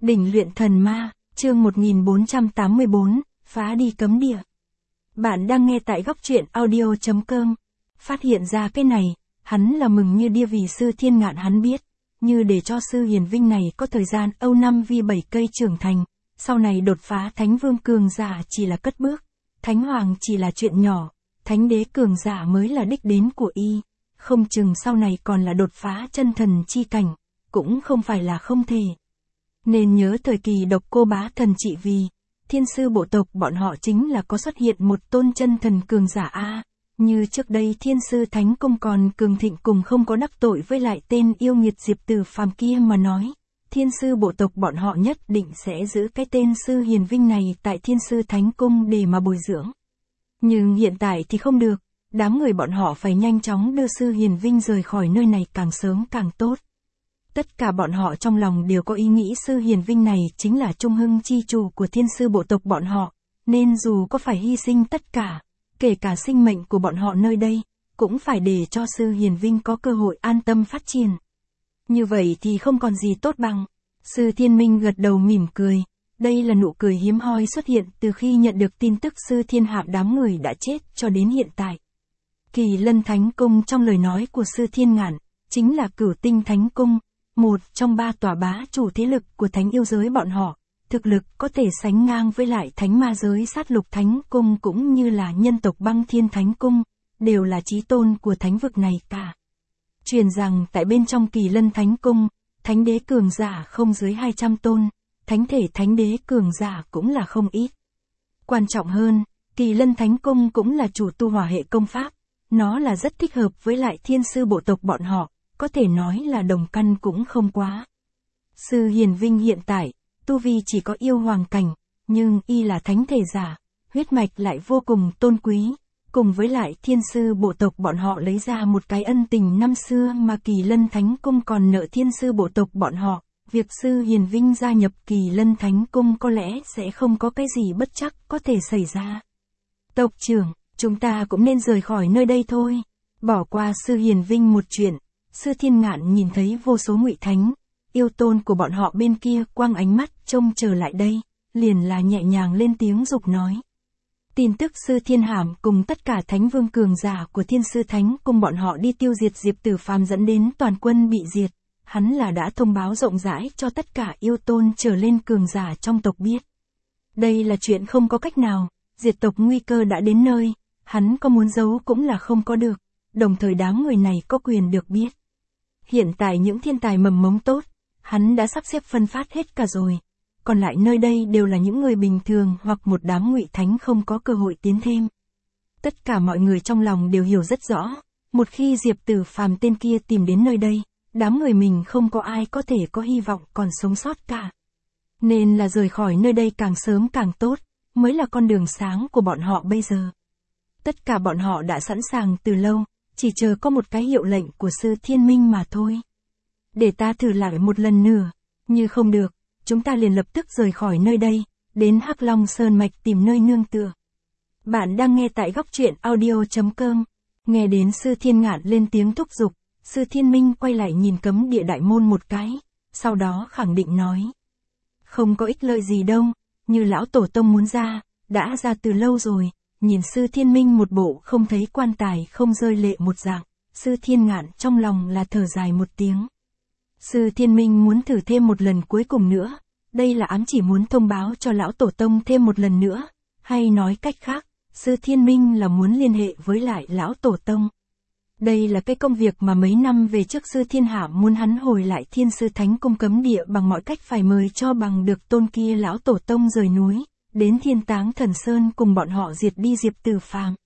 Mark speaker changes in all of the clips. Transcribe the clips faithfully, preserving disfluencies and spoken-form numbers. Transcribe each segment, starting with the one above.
Speaker 1: Đỉnh luyện thần ma, chương một nghìn bốn trăm tám mươi tư, phá đi cấm địa. Bạn đang nghe tại góc truyện audio chấm com. Phát hiện ra cái này, hắn là mừng như điên vì sư Thiên Ngạn hắn biết, như để cho sư hiền vinh này có thời gian âu năm vi bảy cây trưởng thành, sau này đột phá thánh vương cường giả chỉ là cất bước, thánh hoàng chỉ là chuyện nhỏ, thánh đế cường giả mới là đích đến của y, không chừng sau này còn là đột phá chân thần chi cảnh, cũng không phải là không thể. Nên nhớ thời kỳ độc cô bá thần trị vì, thiên sư bộ tộc bọn họ chính là có xuất hiện một tôn chân thần cường giả A, như trước đây thiên sư thánh công còn cường thịnh cùng không có đắc tội với lại tên yêu nghiệt Diệp Từ Phàm kia mà nói, thiên sư bộ tộc bọn họ nhất định sẽ giữ cái tên sư hiền vinh này tại thiên sư thánh cung để mà bồi dưỡng. Nhưng hiện tại thì không được, đám người bọn họ phải nhanh chóng đưa sư hiền vinh rời khỏi nơi này càng sớm càng tốt. Tất cả bọn họ trong lòng đều có ý nghĩ sư hiền vinh này chính là trung hưng chi chủ của thiên sư bộ tộc bọn họ, nên dù có phải hy sinh tất cả, kể cả sinh mệnh của bọn họ nơi đây, cũng phải để cho sư hiền vinh có cơ hội an tâm phát triển. Như vậy thì không còn gì tốt bằng. Sư Thiên Minh gật đầu mỉm cười, đây là nụ cười hiếm hoi xuất hiện từ khi nhận được tin tức sư Thiên Hạp đám người đã chết cho đến hiện tại. Kỳ Lân Thánh Cung trong lời nói của sư Thiên Ngạn, chính là Cửu Tinh Thánh Cung, một trong ba tòa bá chủ thế lực của thánh yêu giới bọn họ, thực lực có thể sánh ngang với lại thánh ma giới Sát Lục Thánh Cung cũng như là nhân tộc Băng Thiên Thánh Cung, đều là chí tôn của thánh vực này cả. Truyền rằng tại bên trong Kỳ Lân Thánh Cung, thánh đế cường giả không dưới hai trăm tôn, thánh thể thánh đế cường giả cũng là không ít. Quan trọng hơn, Kỳ Lân Thánh Cung cũng là chủ tu hỏa hệ công pháp, nó là rất thích hợp với lại thiên sư bộ tộc bọn họ, có thể nói là đồng căn cũng không quá. Sư Hiền Vinh hiện tại, tu vi chỉ có yêu hoàng cảnh, nhưng y là thánh thể giả, huyết mạch lại vô cùng tôn quý, cùng với lại thiên sư bộ tộc bọn họ lấy ra một cái ân tình năm xưa mà Kỳ Lân Thánh Cung còn nợ thiên sư bộ tộc bọn họ, việc sư Hiền Vinh gia nhập Kỳ Lân Thánh Cung có lẽ sẽ không có cái gì bất trắc có thể xảy ra. Tộc trưởng, chúng ta cũng nên rời khỏi nơi đây thôi, bỏ qua sư Hiền Vinh một chuyện. Sư Thiên Ngạn nhìn thấy vô số ngụy thánh, yêu tôn của bọn họ bên kia quăng ánh mắt trông chờ lại đây, liền là nhẹ nhàng lên tiếng dục nói. Tin tức sư Thiên Hàm cùng tất cả thánh vương cường giả của thiên sư thánh cùng bọn họ đi tiêu diệt Diệp Tử Phàm dẫn đến toàn quân bị diệt, hắn là đã thông báo rộng rãi cho tất cả yêu tôn trở lên cường giả trong tộc biết. Đây là chuyện không có cách nào, diệt tộc nguy cơ đã đến nơi, hắn có muốn giấu cũng là không có được, đồng thời đám người này có quyền được biết. Hiện tại những thiên tài mầm mống tốt, hắn đã sắp xếp phân phát hết cả rồi. Còn lại nơi đây đều là những người bình thường hoặc một đám ngụy thánh không có cơ hội tiến thêm. Tất cả mọi người trong lòng đều hiểu rất rõ, một khi Diệp Tử Phàm tên kia tìm đến nơi đây, đám người mình không có ai có thể có hy vọng còn sống sót cả. Nên là rời khỏi nơi đây càng sớm càng tốt, mới là con đường sáng của bọn họ bây giờ. Tất cả bọn họ đã sẵn sàng từ lâu. Chỉ chờ có một cái hiệu lệnh của sư Thiên Minh mà thôi. Để ta thử lại một lần nữa, như không được, chúng ta liền lập tức rời khỏi nơi đây, đến Hắc Long Sơn Mạch tìm nơi nương tựa. Bạn đang nghe tại góc truyện audio chấm com, nghe đến sư Thiên Ngạn lên tiếng thúc giục, sư Thiên Minh quay lại nhìn cấm địa đại môn một cái, sau đó khẳng định nói. Không có ích lợi gì đâu, như lão tổ tông muốn ra, đã ra từ lâu rồi. Nhìn sư Thiên Minh một bộ không thấy quan tài không rơi lệ một dạng, sư Thiên Ngạn trong lòng là thở dài một tiếng. Sư Thiên Minh muốn thử thêm một lần cuối cùng nữa, đây là ám chỉ muốn thông báo cho lão tổ tông thêm một lần nữa, hay nói cách khác, sư Thiên Minh là muốn liên hệ với lại lão tổ tông. Đây là cái công việc mà mấy năm về trước sư Thiên Hạ muốn hắn hồi lại thiên sư thánh cung cấm địa bằng mọi cách phải mời cho bằng được tôn kia lão tổ tông rời núi. Đến Thiên Táng Thần Sơn cùng bọn họ diệt đi Diệp Tử Phàm.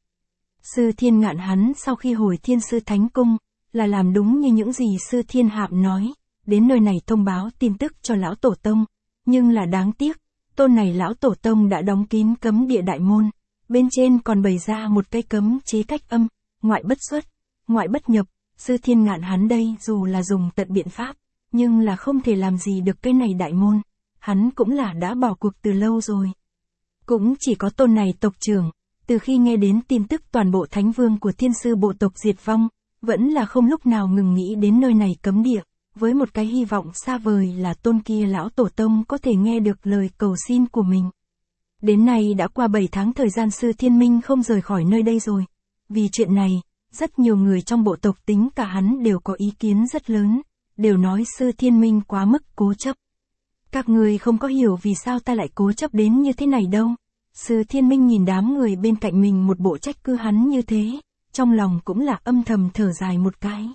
Speaker 1: Sư Thiên Ngạn hắn sau khi hồi thiên sư thánh cung, là làm đúng như những gì sư Thiên Hạp nói, đến nơi này thông báo tin tức cho lão tổ tông, nhưng là đáng tiếc, tôn này lão tổ tông đã đóng kín cấm địa đại môn, bên trên còn bày ra một cây cấm chế cách âm, ngoại bất xuất, ngoại bất nhập, sư Thiên Ngạn hắn đây dù là dùng tận biện pháp, nhưng là không thể làm gì được cái này đại môn, hắn cũng là đã bỏ cuộc từ lâu rồi. Cũng chỉ có tôn này tộc trưởng, từ khi nghe đến tin tức toàn bộ thánh vương của thiên sư bộ tộc diệt vong, vẫn là không lúc nào ngừng nghĩ đến nơi này cấm địa, với một cái hy vọng xa vời là tôn kia lão tổ tông có thể nghe được lời cầu xin của mình. Đến nay đã qua bảy tháng thời gian Sư Thiên Minh không rời khỏi nơi đây rồi. Vì chuyện này, rất nhiều người trong bộ tộc tính cả hắn đều có ý kiến rất lớn, đều nói Sư Thiên Minh quá mức cố chấp. Các người không có hiểu vì sao ta lại cố chấp đến như thế này đâu. Sư Thiên Minh nhìn đám người bên cạnh mình một bộ trách cứ hắn như thế, trong lòng cũng là âm thầm thở dài một cái.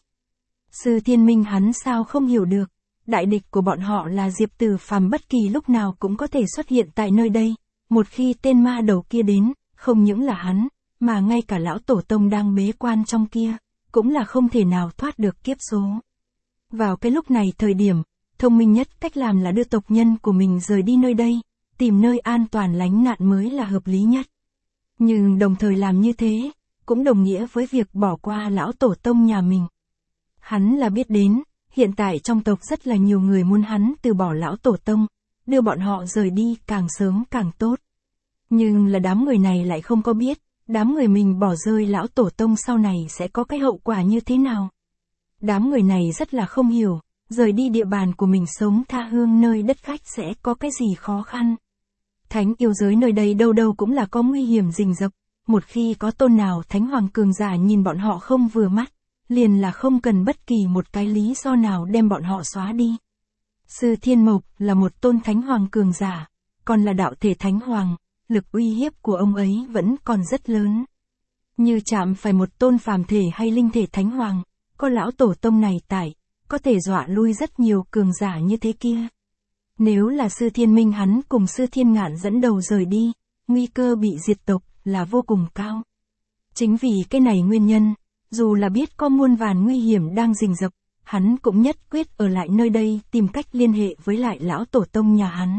Speaker 1: Sư Thiên Minh hắn sao không hiểu được, đại địch của bọn họ là Diệp Tử Phàm bất kỳ lúc nào cũng có thể xuất hiện tại nơi đây, một khi tên ma đầu kia đến, không những là hắn, mà ngay cả lão tổ tông đang bế quan trong kia, cũng là không thể nào thoát được kiếp số. Vào cái lúc này thời điểm, thông minh nhất cách làm là đưa tộc nhân của mình rời đi nơi đây, tìm nơi an toàn lánh nạn mới là hợp lý nhất. Nhưng đồng thời làm như thế, cũng đồng nghĩa với việc bỏ qua lão tổ tông nhà mình. Hắn là biết đến, hiện tại trong tộc rất là nhiều người muốn hắn từ bỏ lão tổ tông, đưa bọn họ rời đi càng sớm càng tốt. Nhưng là đám người này lại không có biết, đám người mình bỏ rơi lão tổ tông sau này sẽ có cái hậu quả như thế nào. Đám người này rất là không hiểu, rời đi địa bàn của mình sống tha hương nơi đất khách sẽ có cái gì khó khăn. Thánh yêu giới nơi đây đâu đâu cũng là có nguy hiểm rình rập, một khi có tôn nào thánh hoàng cường giả nhìn bọn họ không vừa mắt, liền là không cần bất kỳ một cái lý do nào đem bọn họ xóa đi. Sư Thiên Mộc là một tôn thánh hoàng cường giả, còn là đạo thể thánh hoàng, lực uy hiếp của ông ấy vẫn còn rất lớn. Như chạm phải một tôn phàm thể hay linh thể thánh hoàng, có lão tổ tông này tại, có thể dọa lui rất nhiều cường giả như thế kia. Nếu là Sư Thiên Minh hắn cùng Sư Thiên Ngạn dẫn đầu rời đi, nguy cơ bị diệt tộc là vô cùng cao. Chính vì cái này nguyên nhân, dù là biết có muôn vàn nguy hiểm đang rình rập, hắn cũng nhất quyết ở lại nơi đây tìm cách liên hệ với lại lão tổ tông nhà hắn.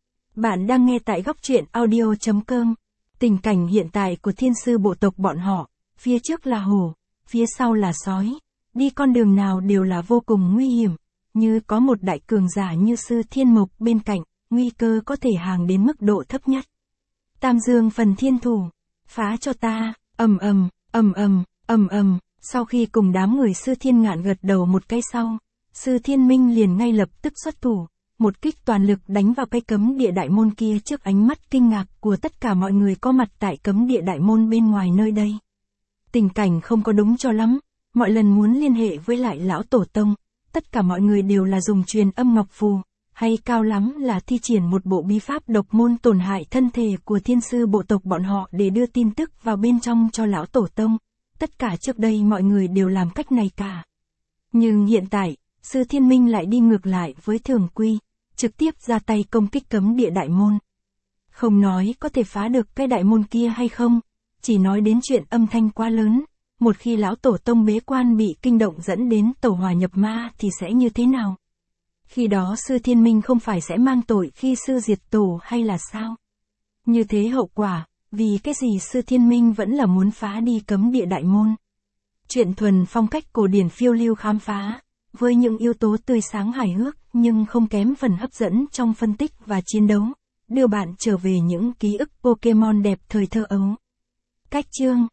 Speaker 1: Bạn đang nghe tại góc truyện audio chấm com. Tình cảnh hiện tại của thiên sư bộ tộc bọn họ, phía trước là hổ, phía sau là sói, đi con đường nào đều là vô cùng nguy hiểm, như có một đại cường giả như Sư Thiên Mộc bên cạnh, nguy cơ có thể hàng đến mức độ thấp nhất. Tam Dương phần thiên thủ, phá cho ta, ầm ầm, ầm ầm, ầm ầm. Sau khi cùng đám người Sư Thiên Ngạn gật đầu một cái sau, Sư Thiên Minh liền ngay lập tức xuất thủ, một kích toàn lực đánh vào cái cấm địa đại môn kia trước ánh mắt kinh ngạc của tất cả mọi người có mặt tại cấm địa đại môn bên ngoài nơi đây. Tình cảnh không có đúng cho lắm, mọi lần muốn liên hệ với lại lão tổ tông, tất cả mọi người đều là dùng truyền âm ngọc phù, hay cao lắm là thi triển một bộ bí pháp độc môn tổn hại thân thể của thiên sư bộ tộc bọn họ để đưa tin tức vào bên trong cho lão tổ tông. Tất cả trước đây mọi người đều làm cách này cả. Nhưng hiện tại, Sư Thiên Minh lại đi ngược lại với thường quy, trực tiếp ra tay công kích cấm địa đại môn. Không nói có thể phá được cái đại môn kia hay không, chỉ nói đến chuyện âm thanh quá lớn, một khi lão tổ tông bế quan bị kinh động dẫn đến tẩu hỏa nhập ma thì sẽ như thế nào? Khi đó Sư Thiên Minh không phải sẽ mang tội khi sư diệt tổ hay là sao? Như thế hậu quả, vì cái gì Sư Thiên Minh vẫn là muốn phá đi cấm địa đại môn. Chuyện thuần phong cách cổ điển phiêu lưu khám phá, với những yếu tố tươi sáng hài hước nhưng không kém phần hấp dẫn trong phân tích và chiến đấu, đưa bạn trở về những ký ức Pokemon đẹp thời thơ ấu. Cách chương